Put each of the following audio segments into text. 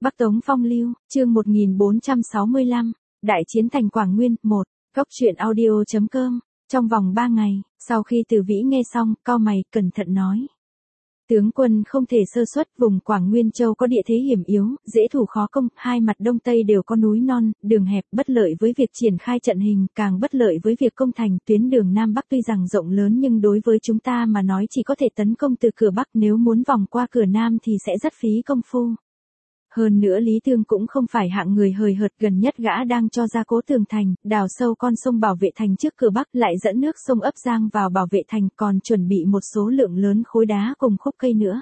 Bắc Tống Phong Lưu, chương 1465, Đại chiến thành Quảng Nguyên, 1, Cốc truyện audio.com, trong vòng 3 ngày, sau khi Từ Vĩ nghe xong, cau mày, cẩn thận nói. Tướng quân không thể sơ suất, vùng Quảng Nguyên Châu có địa thế hiểm yếu, dễ thủ khó công, hai mặt đông tây đều có núi non, đường hẹp, bất lợi với việc triển khai trận hình, càng bất lợi với việc công thành. Tuyến đường Nam Bắc tuy rằng rộng lớn nhưng đối với chúng ta mà nói chỉ có thể tấn công từ cửa Bắc, nếu muốn vòng qua cửa Nam thì sẽ rất phí công phu. Hơn nữa Lý Thương cũng không phải hạng người hời hợt, gần nhất gã đang cho ra cố tường thành, đào sâu con sông bảo vệ thành trước cửa Bắc, lại dẫn nước sông Ấp Giang vào bảo vệ thành, còn chuẩn bị một số lượng lớn khối đá cùng khúc cây nữa.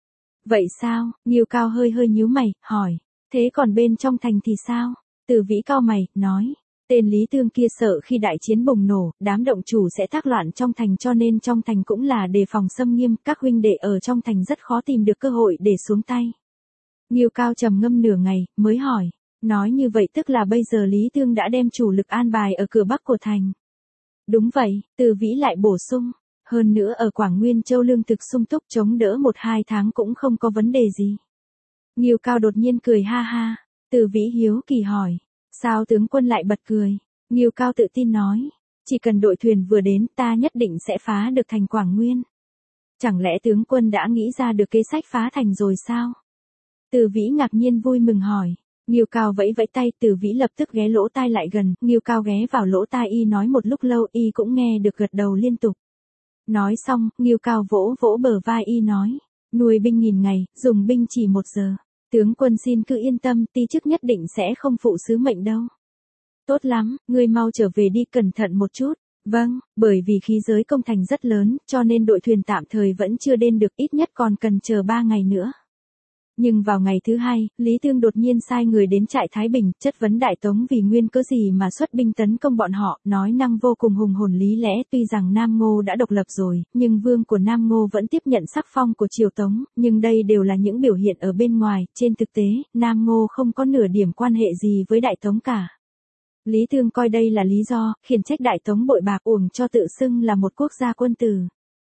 Vậy sao? Ngưu Cao hơi nhíu mày, hỏi. Thế còn bên trong thành thì sao? Từ Vĩ cau mày, nói. Tên Lý Thương kia sợ khi đại chiến bùng nổ, đám động chủ sẽ tác loạn trong thành, cho nên trong thành cũng là đề phòng xâm nghiêm, các huynh đệ ở trong thành rất khó tìm được cơ hội để xuống tay. Ngưu Cao trầm ngâm nửa ngày, mới hỏi. Nói như vậy tức là bây giờ Lý Thương đã đem chủ lực an bài ở cửa Bắc của thành. Đúng vậy, Từ Vĩ lại bổ sung. Hơn nữa ở Quảng Nguyên Châu lương thực sung túc, chống đỡ 1-2 tháng cũng không có vấn đề gì. Ngưu Cao đột nhiên cười ha ha. Từ Vĩ hiếu kỳ hỏi. Sao tướng quân lại bật cười? Ngưu Cao tự tin nói. Chỉ cần đội thuyền vừa đến, ta nhất định sẽ phá được thành Quảng Nguyên. Chẳng lẽ tướng quân đã nghĩ ra được kế sách phá thành rồi sao? Từ Vĩ ngạc nhiên vui mừng hỏi. Ngưu Cao vẫy vẫy tay, Từ Vĩ lập tức ghé lỗ tai lại gần, Ngưu Cao ghé vào lỗ tai y nói một lúc lâu, y cũng nghe được gật đầu liên tục. Nói xong, Ngưu Cao vỗ vỗ bờ vai y nói, nuôi binh 1000 ngày, dùng binh chỉ 1 giờ. Tướng quân xin cứ yên tâm, ti chức nhất định sẽ không phụ sứ mệnh đâu. Tốt lắm, ngươi mau trở về đi, cẩn thận một chút. Vâng, bởi vì khí giới công thành rất lớn, cho nên đội thuyền tạm thời vẫn chưa đến được, ít nhất còn cần chờ 3 ngày nữa. Nhưng vào ngày thứ 2, Lý Thương đột nhiên sai người đến trại Thái Bình, chất vấn Đại Tống vì nguyên cớ gì mà xuất binh tấn công bọn họ, nói năng vô cùng hùng hồn lý lẽ. Tuy rằng Nam Ngô đã độc lập rồi, nhưng vương của Nam Ngô vẫn tiếp nhận sắc phong của triều Tống, nhưng đây đều là những biểu hiện ở bên ngoài, trên thực tế, Nam Ngô không có nửa điểm quan hệ gì với Đại Tống cả. Lý Thương coi đây là lý do, khiển trách Đại Tống bội bạc, uổng cho tự xưng là một quốc gia quân tử.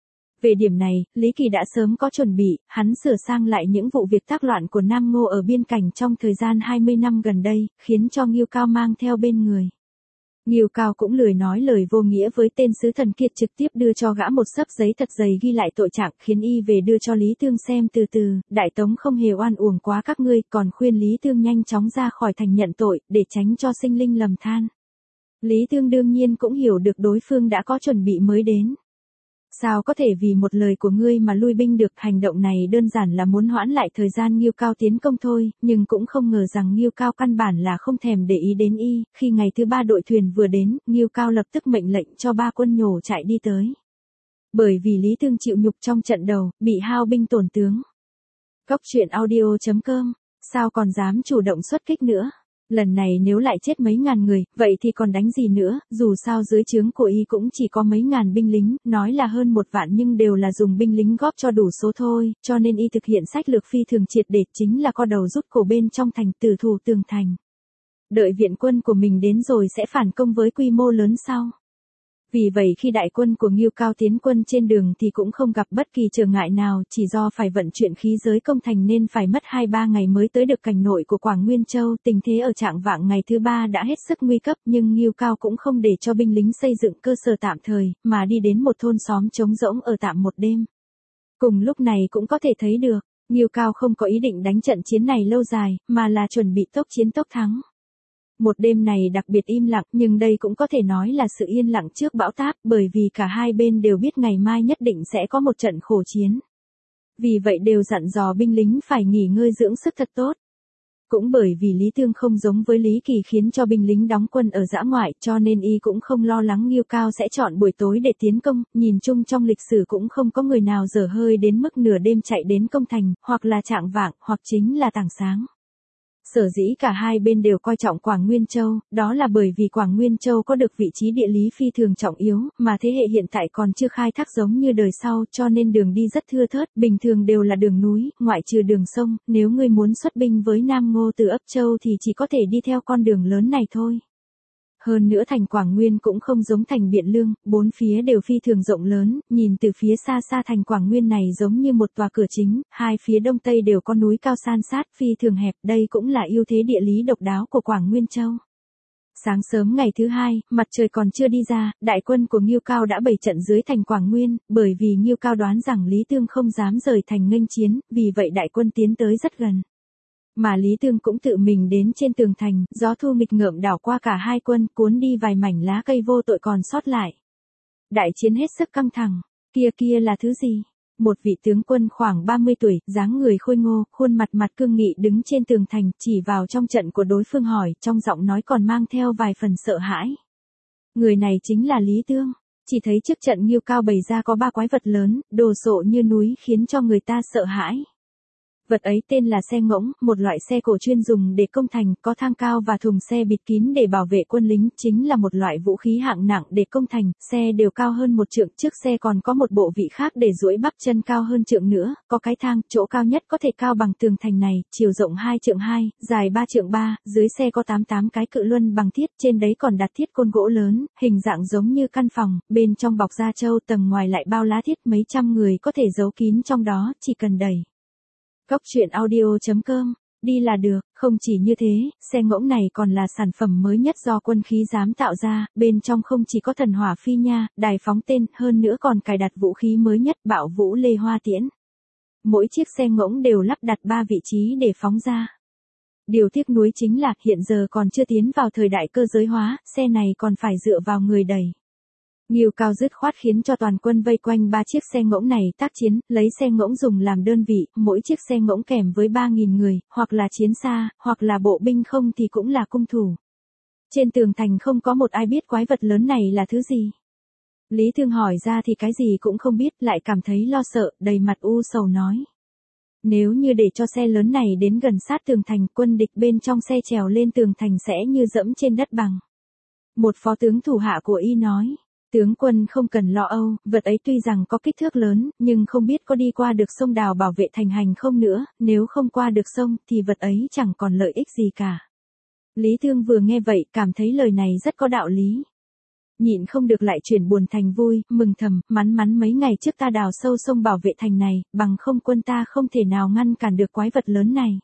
Về điểm này, Lý Kỳ đã sớm có chuẩn bị, hắn sửa sang lại những vụ việc tác loạn của Nam Ngô ở biên cảnh trong thời gian 20 năm gần đây, khiến cho Ngưu Cao mang theo bên người. Ngưu Cao cũng lười nói lời vô nghĩa với tên sứ thần Kiệt, trực tiếp đưa cho gã một xấp giấy thật dày ghi lại tội trạng, khiến y về đưa cho Lý Thương xem từ từ. Đại Tống không hề oan uổng quá các ngươi, còn khuyên Lý Thương nhanh chóng ra khỏi thành nhận tội, để tránh cho sinh linh lầm than. Lý Thương đương nhiên cũng hiểu được đối phương đã có chuẩn bị mới đến. Sao có thể vì một lời của ngươi mà lui binh được, hành động này đơn giản là muốn hoãn lại thời gian Ngưu Cao tiến công thôi, nhưng cũng không ngờ rằng Ngưu Cao căn bản là không thèm để ý đến y. Khi ngày thứ 3 đội thuyền vừa đến, Ngưu Cao lập tức mệnh lệnh cho 3 quân nhổ chạy đi tới. Bởi vì Lý Thương chịu nhục trong trận đầu, bị hao binh tổn tướng. Cốc truyện audio.com, sao còn dám chủ động xuất kích nữa? Lần này nếu lại chết mấy ngàn người, vậy thì còn đánh gì nữa, dù sao dưới trướng của y cũng chỉ có mấy ngàn binh lính, nói là hơn 1 vạn nhưng đều là dùng binh lính góp cho đủ số thôi, cho nên y thực hiện sách lược phi thường triệt để, chính là co đầu rút cổ bên trong thành, tử thủ tường thành. Đợi viện quân của mình đến rồi sẽ phản công với quy mô lớn sau. Vì vậy khi đại quân của Ngưu Cao tiến quân trên đường thì cũng không gặp bất kỳ trở ngại nào, chỉ do phải vận chuyển khí giới công thành nên phải mất 2-3 ngày mới tới được cảnh nội của Quảng Nguyên Châu. Tình thế ở trạng vạng ngày thứ 3 đã hết sức nguy cấp, nhưng Ngưu Cao cũng không để cho binh lính xây dựng cơ sở tạm thời, mà đi đến một thôn xóm trống rỗng ở tạm một đêm. Cùng lúc này cũng có thể thấy được, Ngưu Cao không có ý định đánh trận chiến này lâu dài, mà là chuẩn bị tốc chiến tốc thắng. Một đêm này đặc biệt im lặng, nhưng đây cũng có thể nói là sự yên lặng trước bão táp, bởi vì cả hai bên đều biết ngày mai nhất định sẽ có một trận khổ chiến. Vì vậy đều dặn dò binh lính phải nghỉ ngơi dưỡng sức thật tốt. Cũng bởi vì Lý Thương không giống với Lý Kỳ khiến cho binh lính đóng quân ở dã ngoại, cho nên y cũng không lo lắng Ngưu Cao sẽ chọn buổi tối để tiến công, nhìn chung trong lịch sử cũng không có người nào dở hơi đến mức nửa đêm chạy đến công thành, hoặc là chạng vạng, hoặc chính là tảng sáng. Sở dĩ cả hai bên đều coi trọng Quảng Nguyên Châu, đó là bởi vì Quảng Nguyên Châu có được vị trí địa lý phi thường trọng yếu, mà thế hệ hiện tại còn chưa khai thác giống như đời sau, cho nên đường đi rất thưa thớt, bình thường đều là đường núi, ngoại trừ đường sông, nếu ngươi muốn xuất binh với Nam Ngô từ Ấp Châu thì chỉ có thể đi theo con đường lớn này thôi. Hơn nữa thành Quảng Nguyên cũng không giống thành Biện Lương, bốn phía đều phi thường rộng lớn, nhìn từ phía xa xa thành Quảng Nguyên này giống như một tòa cửa chính, hai phía đông tây đều có núi cao san sát phi thường hẹp, đây cũng là ưu thế địa lý độc đáo của Quảng Nguyên Châu. Sáng sớm ngày thứ hai, mặt trời còn chưa đi ra, đại quân của Ngưu Cao đã bày trận dưới thành Quảng Nguyên, bởi vì Ngưu Cao đoán rằng Lý Tương không dám rời thành nghênh chiến, vì vậy đại quân tiến tới rất gần. Mà Lý Tương cũng tự mình đến trên tường thành, gió thu nghịch ngợm đảo qua cả hai quân, cuốn đi vài mảnh lá cây vô tội còn sót lại. Đại chiến hết sức căng thẳng, kia là thứ gì? Một vị tướng quân khoảng 30 tuổi, dáng người khôi ngô, khuôn mặt mặt cương nghị đứng trên tường thành, chỉ vào trong trận của đối phương hỏi, trong giọng nói còn mang theo vài phần sợ hãi. Người này chính là Lý Tương. Chỉ thấy trước trận Ngưu Cao bày ra có ba quái vật lớn, đồ sộ như núi khiến cho người ta sợ hãi. Vật ấy tên là xe ngỗng, một loại xe cổ chuyên dùng để công thành, có thang cao và thùng xe bịt kín để bảo vệ quân lính, chính là một loại vũ khí hạng nặng để công thành, xe đều cao hơn một trượng, trước xe còn có một bộ vị khác để duỗi bắp chân cao hơn trượng nữa, có cái thang, chỗ cao nhất có thể cao bằng tường thành này, chiều rộng 2 trượng 2, dài 3 trượng 3, dưới xe có 88 cái cự luân bằng thiết, trên đấy còn đặt thiết côn gỗ lớn, hình dạng giống như căn phòng, bên trong bọc da trâu, tầng ngoài lại bao lá thiết, mấy trăm người có thể giấu kín trong đó, chỉ cần đẩy. Góc truyện audio.com, đi là được, không chỉ như thế, xe ngỗng này còn là sản phẩm mới nhất do quân khí giám tạo ra, bên trong không chỉ có thần hỏa phi nha, đài phóng tên, hơn nữa còn cài đặt vũ khí mới nhất bạo vũ lê hoa tiễn. Mỗi chiếc xe ngỗng đều lắp đặt 3 vị trí để phóng ra. Điều tiếc nuối chính là hiện giờ còn chưa tiến vào thời đại cơ giới hóa, xe này còn phải dựa vào người đẩy. Ngưu Cao dứt khoát khiến cho toàn quân vây quanh 3 chiếc xe ngỗng này tác chiến, lấy xe ngỗng dùng làm đơn vị, mỗi chiếc xe ngỗng kèm với 3.000 người, hoặc là chiến xa, hoặc là bộ binh không thì cũng là cung thủ. Trên tường thành không có một ai biết quái vật lớn này là thứ gì. Lý Thương hỏi ra thì cái gì cũng không biết, lại cảm thấy lo sợ, đầy mặt u sầu nói. Nếu như để cho xe lớn này đến gần sát tường thành, quân địch bên trong xe trèo lên tường thành sẽ như dẫm trên đất bằng. Một phó tướng thủ hạ của y nói. Tướng quân không cần lo âu, vật ấy tuy rằng có kích thước lớn, nhưng không biết có đi qua được sông Đào bảo vệ thành hành không nữa, nếu không qua được sông, thì vật ấy chẳng còn lợi ích gì cả. Lý Thương vừa nghe vậy, cảm thấy lời này rất có đạo lý. Nhịn không được lại chuyển buồn thành vui, mừng thầm, mắn mấy ngày trước ta đào sâu sông bảo vệ thành này, bằng không quân ta không thể nào ngăn cản được quái vật lớn này.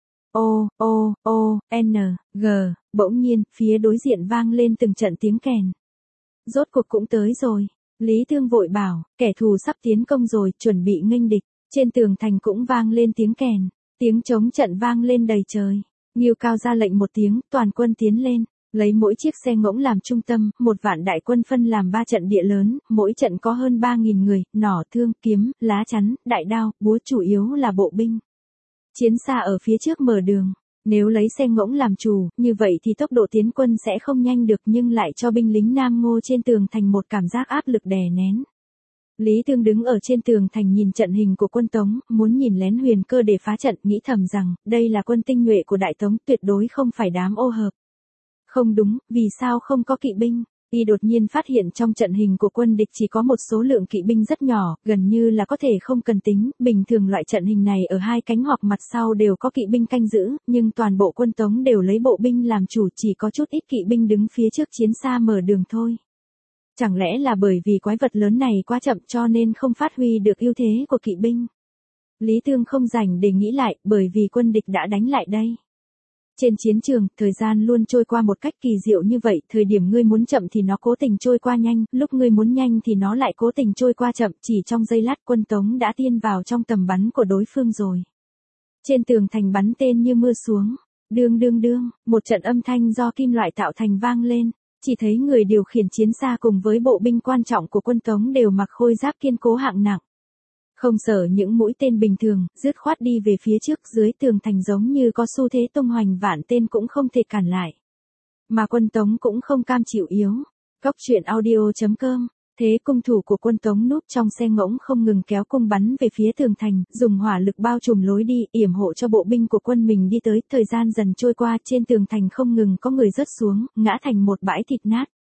G, bỗng nhiên, phía đối diện vang lên từng trận tiếng kèn. Rốt cuộc cũng tới rồi. Lý Thương vội bảo, kẻ thù sắp tiến công rồi, chuẩn bị nghênh địch. Trên tường thành cũng vang lên tiếng kèn, tiếng trống trận vang lên đầy trời. Ngưu Cao ra lệnh một tiếng, toàn quân tiến lên, lấy mỗi chiếc xe ngỗng làm trung tâm, 1 vạn đại quân phân làm 3 trận địa lớn, mỗi trận có hơn 3.000 người, nỏ thương, kiếm, lá chắn, đại đao, búa, chủ yếu là bộ binh. Chiến xa ở phía trước mở đường. Nếu lấy xe ngỗng làm chủ, như vậy thì tốc độ tiến quân sẽ không nhanh được nhưng lại cho binh lính Nam Ngô trên tường thành một cảm giác áp lực đè nén. Lý Thương đứng ở trên tường thành nhìn trận hình của quân Tống, muốn nhìn lén Huyền Cơ để phá trận, nghĩ thầm rằng, đây là quân tinh nhuệ của Đại Tống, tuyệt đối không phải đám ô hợp. Không đúng, vì sao không có kỵ binh? Y đột nhiên phát hiện trong trận hình của quân địch chỉ có một số lượng kỵ binh rất nhỏ, gần như là có thể không cần tính, bình thường loại trận hình này ở hai cánh hoặc mặt sau đều có kỵ binh canh giữ, nhưng toàn bộ quân Tống đều lấy bộ binh làm chủ, chỉ có chút ít kỵ binh đứng phía trước chiến xa mở đường thôi. Chẳng lẽ là bởi vì quái vật lớn này quá chậm cho nên không phát huy được ưu thế của kỵ binh? Lý Thương không rảnh để nghĩ lại, bởi vì quân địch đã đánh lại đây. Trên chiến trường, thời gian luôn trôi qua một cách kỳ diệu như vậy, thời điểm ngươi muốn chậm thì nó cố tình trôi qua nhanh, lúc ngươi muốn nhanh thì nó lại cố tình trôi qua chậm, chỉ trong giây lát quân Tống đã tiên vào trong tầm bắn của đối phương rồi. Trên tường thành bắn tên như mưa xuống, đương, một trận âm thanh do kim loại tạo thành vang lên, chỉ thấy người điều khiển chiến xa cùng với bộ binh quan trọng của quân Tống đều mặc khôi giáp kiên cố hạng nặng. Không sợ những mũi tên bình thường, dứt khoát đi về phía trước, dưới tường thành giống như có xu thế tung hoành, vạn tên cũng không thể cản lại. Mà quân Tống cũng không cam chịu yếu. Góc truyện audio.com, thế cung thủ của quân Tống núp trong xe ngỗng không ngừng kéo cung bắn về phía tường thành, dùng hỏa lực bao trùm lối đi, yểm hộ cho bộ binh của quân mình đi tới. Thời gian dần trôi qua, trên tường thành không ngừng có người rớt xuống, ngã thành một bãi thịt nát.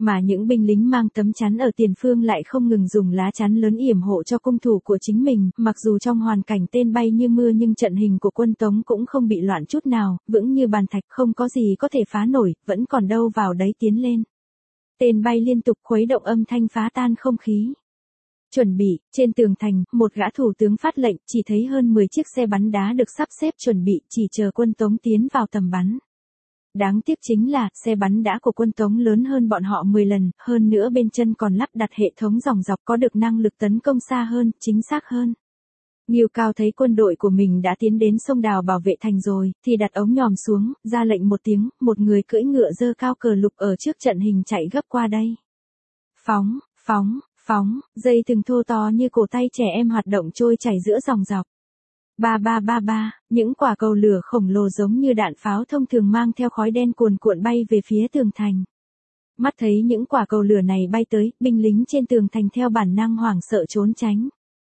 Mà những binh lính mang tấm chắn ở tiền phương lại không ngừng dùng lá chắn lớn yểm hộ cho cung thủ của chính mình, mặc dù trong hoàn cảnh tên bay như mưa nhưng trận hình của quân Tống cũng không bị loạn chút nào, vững như bàn thạch, không có gì có thể phá nổi, vẫn còn đâu vào đấy tiến lên. Tên bay liên tục khuấy động, âm thanh phá tan không khí. Chuẩn bị, trên tường thành, một gã thủ tướng phát lệnh, chỉ thấy hơn 10 chiếc xe bắn đá được sắp xếp chuẩn bị, chỉ chờ quân Tống tiến vào tầm bắn. Đáng tiếc chính là, xe bắn đá của quân Tống lớn hơn bọn họ 10 lần, hơn nữa bên chân còn lắp đặt hệ thống dòng dọc có được năng lực tấn công xa hơn, chính xác hơn. Ngưu Cao thấy quân đội của mình đã tiến đến sông Đào bảo vệ thành rồi, thì đặt ống nhòm xuống, ra lệnh một tiếng, một người cưỡi ngựa giơ cao cờ lục ở trước trận hình chạy gấp qua đây. Phóng, phóng, phóng, dây thừng thô to như cổ tay trẻ em hoạt động trôi chảy giữa dòng dọc. Ba ba ba ba, những quả cầu lửa khổng lồ giống như đạn pháo thông thường mang theo khói đen cuồn cuộn bay về phía tường thành. Mắt thấy những quả cầu lửa này bay tới, binh lính trên tường thành theo bản năng hoảng sợ trốn tránh.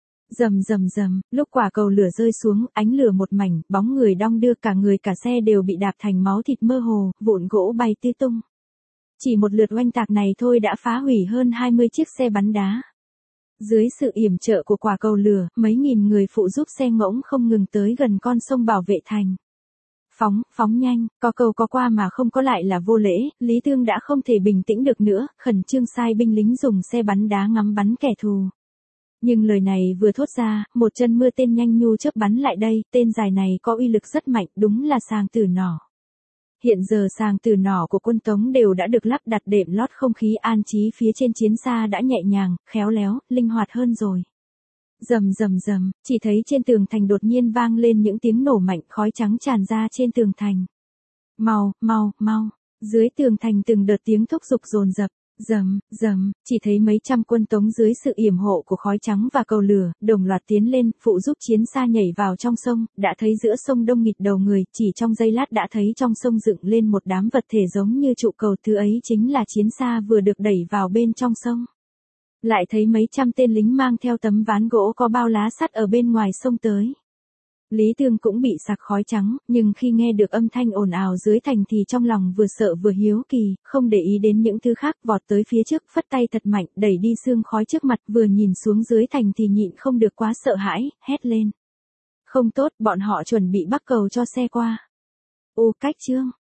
Rầm rầm rầm, lúc quả cầu lửa rơi xuống, ánh lửa một mảnh, bóng người đong đưa, cả người cả xe đều bị đạp thành máu thịt mơ hồ, vụn gỗ bay tứ tung. Chỉ một lượt oanh tạc này thôi đã phá hủy hơn 20 chiếc xe bắn đá. Dưới sự yểm trợ của quả cầu lửa, mấy nghìn người phụ giúp xe ngỗng không ngừng tới gần con sông bảo vệ thành. Phóng, phóng nhanh, có cầu có qua mà không có lại là vô lễ, Lý Thương đã không thể bình tĩnh được nữa, khẩn trương sai binh lính dùng xe bắn đá ngắm bắn kẻ thù. Nhưng lời này vừa thốt ra, một chân mưa tên nhanh nhu chớp bắn lại đây, tên dài này có uy lực rất mạnh, đúng là sàng tử nỏ. Hiện giờ sàng tử nỏ của quân Tống đều đã được lắp đặt đệm lót không khí, an trí phía trên chiến xa đã nhẹ nhàng, khéo léo, linh hoạt hơn rồi. Rầm rầm rầm, chỉ thấy trên tường thành đột nhiên vang lên những tiếng nổ mạnh, khói trắng tràn ra trên tường thành. Mau, mau, mau, dưới tường thành từng đợt tiếng thúc giục dồn dập. Rầm, rầm, chỉ thấy mấy trăm quân Tống dưới sự yểm hộ của khói trắng và cầu lửa, đồng loạt tiến lên, phụ giúp chiến xa nhảy vào trong sông, đã thấy giữa sông đông nghịt đầu người, chỉ trong giây lát đã thấy trong sông dựng lên một đám vật thể giống như trụ cầu, thứ ấy chính là chiến xa vừa được đẩy vào bên trong sông. Lại thấy mấy trăm tên lính mang theo tấm ván gỗ có bao lá sắt ở bên ngoài sông tới. Lý Thương cũng bị sặc khói trắng, nhưng khi nghe được âm thanh ồn ào dưới thành thì trong lòng vừa sợ vừa hiếu kỳ, không để ý đến những thứ khác, vọt tới phía trước, phất tay thật mạnh, đẩy đi sương khói trước mặt, vừa nhìn xuống dưới thành thì nhịn không được quá sợ hãi, hét lên. Không tốt, bọn họ chuẩn bị bắc cầu cho xe qua. Ô cách chương.